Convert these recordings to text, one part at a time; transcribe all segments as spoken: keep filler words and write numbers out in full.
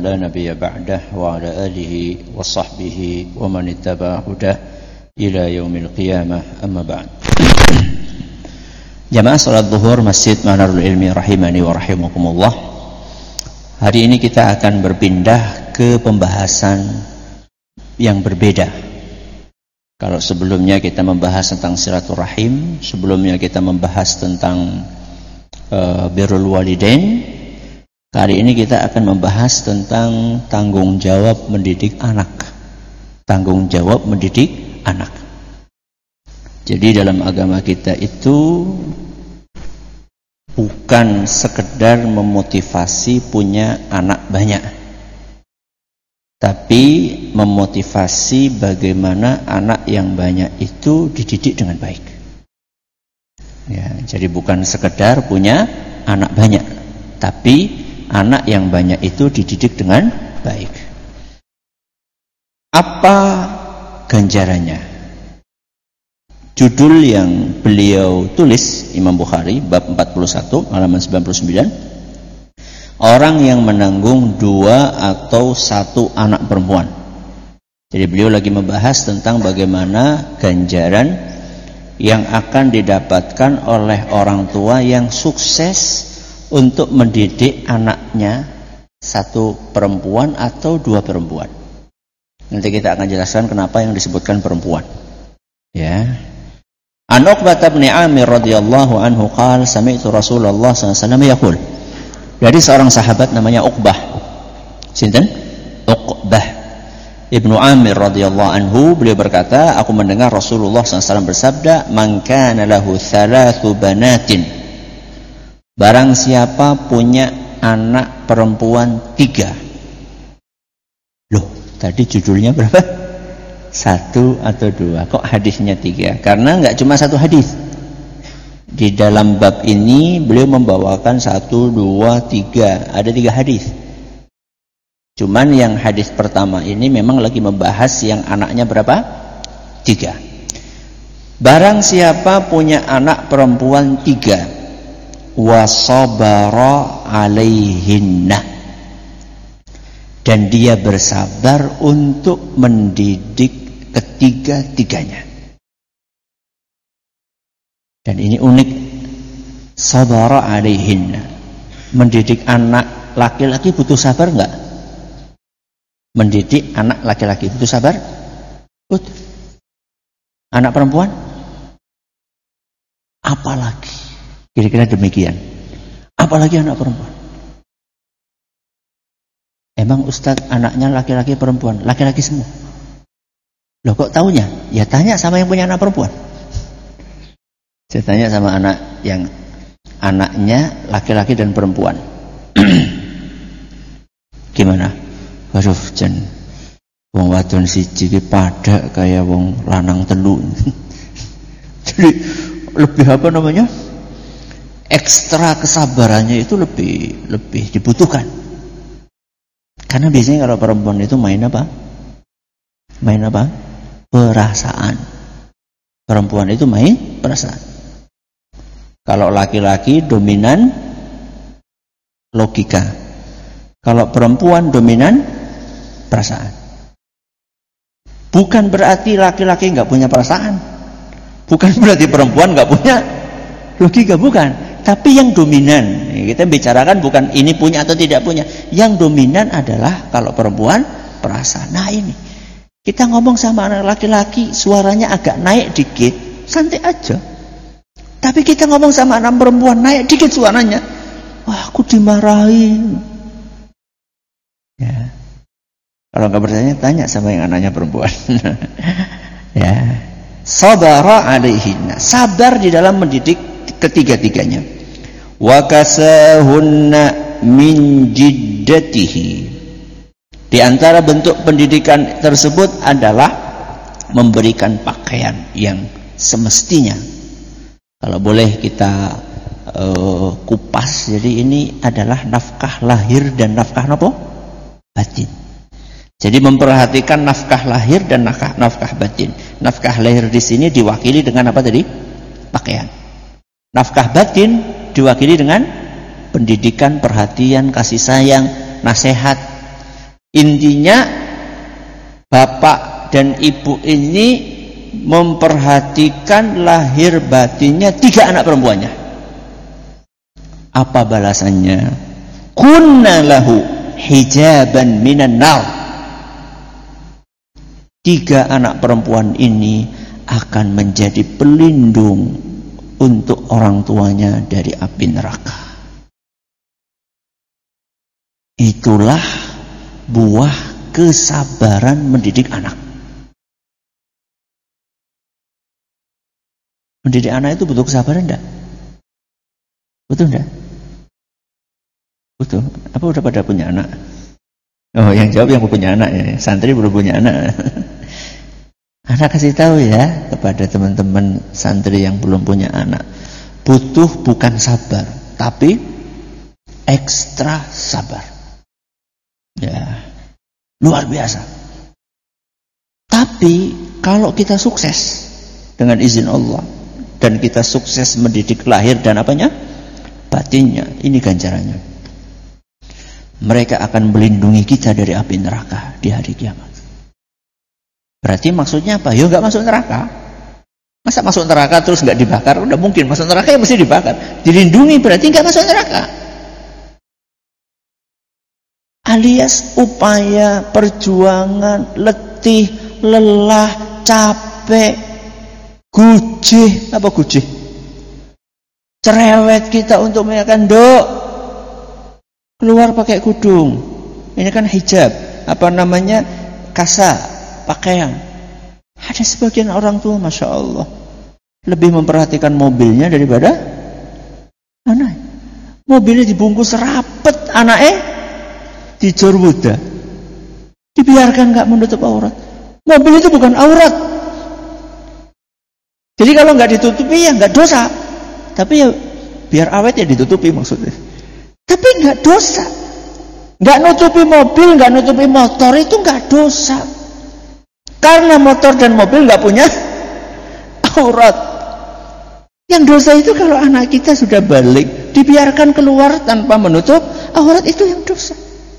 لا نبي بعده وعلى آله وصحبه ومن اتبع هداه إلى يوم القيامة أما بعد. Jamaah salat zuhur Masjid Manarul Ilmi rahimani wa rahimakumullah. Hari ini kita akan berpindah ke pembahasan yang berbeda. Kalau sebelumnya kita membahas tentang silaturahim, sebelumnya kita membahas tentang uh, birrul walidain, kali ini kita akan membahas tentang tanggung jawab mendidik anak. Tanggung jawab mendidik anak. Jadi dalam agama kita itu bukan sekedar memotivasi punya anak banyak, tapi memotivasi bagaimana anak yang banyak itu dididik dengan baik. Ya, jadi bukan sekedar punya anak banyak, tapi anak yang banyak itu dididik dengan baik. Apa ganjarannya? Judul yang beliau tulis Imam Bukhari bab empat puluh satu halaman sembilan puluh sembilan, orang yang menanggung dua atau satu anak perempuan. Jadi beliau lagi membahas tentang bagaimana ganjaran yang akan didapatkan oleh orang tua yang sukses untuk mendidik anaknya satu perempuan atau dua perempuan. Nanti kita akan jelaskan kenapa yang disebutkan perempuan. Ya. An Uqbah bin Amir radhiyallahu anhu qala sami'tu Rasulullah sallallahu alaihi wasallam yaqul. Dari seorang sahabat namanya Uqbah. Sinten? Uqbah Ibnu Amir radhiyallahu anhu, beliau berkata, aku mendengar Rasulullah sallallahu alaihi wasallam bersabda, "Man kana lahu thalathu banatin." Barang siapa punya anak perempuan tiga. Loh, tadi judulnya berapa? Satu atau dua, kok hadisnya tiga? Karena nggak cuma satu hadis. Di dalam bab ini beliau membawakan satu, dua, tiga, ada tiga hadis. Cuman yang hadis pertama ini memang lagi membahas yang anaknya berapa? Tiga. Barang siapa punya anak perempuan tiga, wasabara alaihinna, dan dia bersabar untuk mendidik ketiga-tiganya. Dan ini unik, sabara alaihinna. Mendidik anak laki-laki butuh sabar enggak? Mendidik anak laki-laki butuh sabar? Butuh. Anak perempuan? Apalagi. Kira-kira demikian. Apalagi anak perempuan. Emang Ustadz anaknya laki-laki perempuan? Laki-laki semua. Loh kok taunya? Ya tanya sama yang punya anak perempuan. Saya tanya sama anak yang anaknya laki-laki dan perempuan. Gimana? Waduh jen, wong wadon siji ki pada kayak wong lanang telu. Jadi lebih apa namanya? Ekstra kesabarannya itu lebih lebih dibutuhkan. Karena biasanya kalau perempuan itu main apa? Main apa? Perasaan. Perempuan itu main perasaan. Kalau laki-laki dominan logika. Kalau perempuan dominan perasaan. Bukan berarti laki-laki nggak punya perasaan. Bukan berarti perempuan nggak punya logika, bukan. Tapi yang dominan, kita bicarakan bukan ini punya atau tidak punya. Yang dominan adalah kalau perempuan perasaan. Nah ini, kita ngomong sama anak laki-laki, suaranya agak naik dikit, santai aja. Tapi kita ngomong sama anak perempuan, naik dikit suaranya, wah aku dimarahin. Ya. Kalau nggak percaya, tanya sama yang anaknya perempuan. Ya. Sabara alaihinna, sabar di dalam mendidik ketiga-tiganya. Wa kasahunna min jiddatihi. Di antara bentuk pendidikan tersebut adalah memberikan pakaian yang semestinya. Kalau boleh kita uh, kupas, jadi ini adalah nafkah lahir dan nafkah apa? Batin. Jadi memperhatikan nafkah lahir dan nafkah, nafkah batin. Nafkah lahir di sini diwakili dengan apa tadi? Pakaian. Nafkah batin diwakili dengan pendidikan, perhatian, kasih sayang, nasihat. Intinya bapak dan ibu ini memperhatikan lahir batinnya tiga anak perempuannya. Apa balasannya? Kunna lahu hijaban minan nar. Tiga anak perempuan ini akan menjadi pelindung untuk orang tuanya dari api neraka. Itulah buah kesabaran mendidik anak. Mendidik anak itu butuh kesabaran enggak? Betul enggak? Betul. Apa udah pada punya anak? Oh, yang jawab yang punya anak ya. Santri belum punya anak. Anak kasih tahu ya kepada teman-teman santri yang belum punya anak. Butuh bukan sabar, tapi ekstra sabar. Ya. Luar biasa. Tapi kalau kita sukses dengan izin Allah dan kita sukses mendidik lahir dan apanya? Batinnya, ini ganjarannya. Mereka akan melindungi kita dari api neraka di hari kiamat. Berarti maksudnya apa? Ya enggak masuk neraka. Masa masuk neraka terus enggak dibakar? Udah mungkin masuk neraka ya mesti dibakar. Dilindungi berarti enggak masuk neraka. Alias upaya, perjuangan, letih, lelah, capek, gujih, apa gujih? Cerewet kita untuk menyampaikan dok keluar pakai kudung. Ini kan hijab, apa namanya? Kasa. Pakaian. Ada sebagian orang tua, masya Allah, lebih memperhatikan mobilnya daripada anak. Mobilnya dibungkus rapet, anaknya dijor buda, dibiarkan nggak menutup aurat. Mobil itu bukan aurat. Jadi kalau nggak ditutupi ya nggak dosa. Tapi ya biar awet ya ditutupi maksudnya. Tapi nggak dosa. Nggak nutupi mobil, nggak nutupi motor itu nggak dosa. Karena motor dan mobil nggak punya aurat. Yang dosa itu kalau anak kita sudah balik, dibiarkan keluar tanpa menutup aurat, itu yang dosa.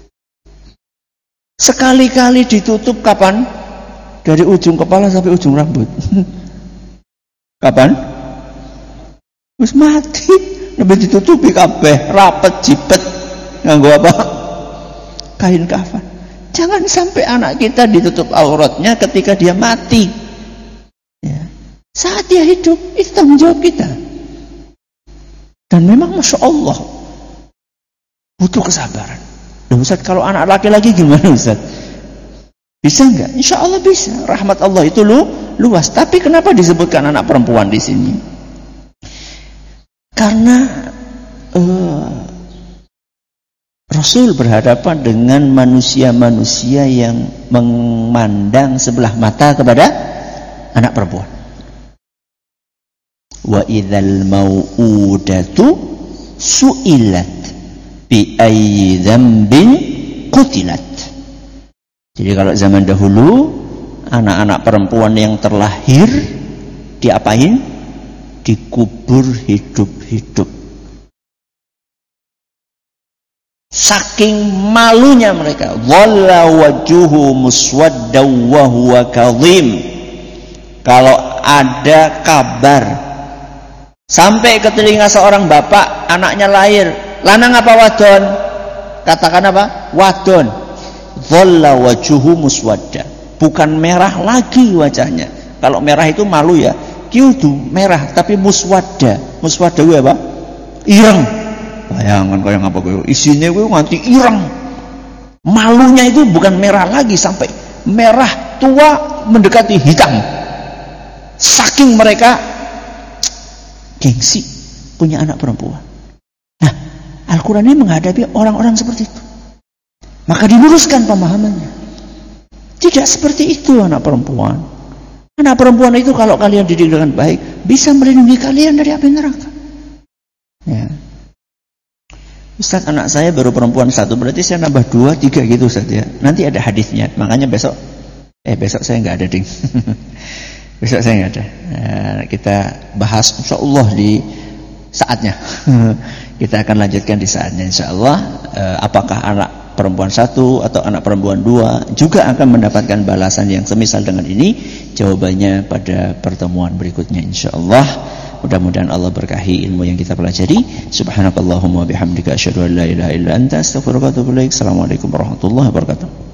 Sekali-kali ditutup kapan? Dari ujung kepala sampai ujung rambut. Kapan? Terus mati. Lebih ditutupi kabeh, rapet, jipet, nganggo apa? Kain kafan. Jangan sampai anak kita ditutup auratnya ketika dia mati. Ya. Saat dia hidup, itu tanggung jawab kita. Dan memang masya Allah butuh kesabaran. Dan Ustaz, kalau anak laki-laki gimana Ustaz? Bisa enggak? Insya Allah bisa. Rahmat Allah itu lu, luas. Tapi kenapa disebutkan anak perempuan di sini? Karena uh, Rasul berhadapan dengan manusia-manusia yang memandang sebelah mata kepada anak perempuan. Wa idzal mau'udatu su'ilat bi ayyi dzambin qutilat. Jadi kalau zaman dahulu anak-anak perempuan yang terlahir diapain? Dikubur hidup-hidup. Saking malunya mereka, dhalla wajhuhu muswaddaw wa huwa kadhim. Kalau ada kabar sampai ke telinga seorang bapak, anaknya lahir, lanang apa wadon? Katakan apa? Wadon. Dhalla wajhuhu muswadda. Bukan merah lagi wajahnya. Kalau merah itu malu ya. Kiudu merah tapi muswadda. Muswadda itu apa? Ireng. Bayangan kaya ngapa kowe isine kowe nganti ireng. Malunya itu bukan merah lagi, sampai merah tua mendekati hitam. Saking mereka gengsi punya anak perempuan. Nah, Al-Qur'an ini menghadapi orang-orang seperti itu. Maka diluruskan pemahamannya. Tidak seperti itu anak perempuan. Anak perempuan itu kalau kalian didik dengan baik bisa melindungi kalian dari api neraka. Ya. Ustaz, anak saya baru perempuan satu, berarti saya nambah dua, tiga gitu Ustaz ya. Nanti ada hadisnya, makanya besok, eh besok saya nggak ada ding. Besok saya nggak ada. Nah, kita bahas insya Allah di saatnya. Kita akan lanjutkan di saatnya insya Allah. Eh, apakah anak perempuan satu atau anak perempuan dua juga akan mendapatkan balasan yang semisal dengan ini? Jawabannya pada pertemuan berikutnya insyaallah. Mudah-mudahan Allah berkahi ilmu yang kita pelajari. Subhanakallahumma bihamdika asyhadu an la ilaha illa anta astaghfiruka wa atubu ilaik. Assalamualaikum warahmatullahi wabarakatuh.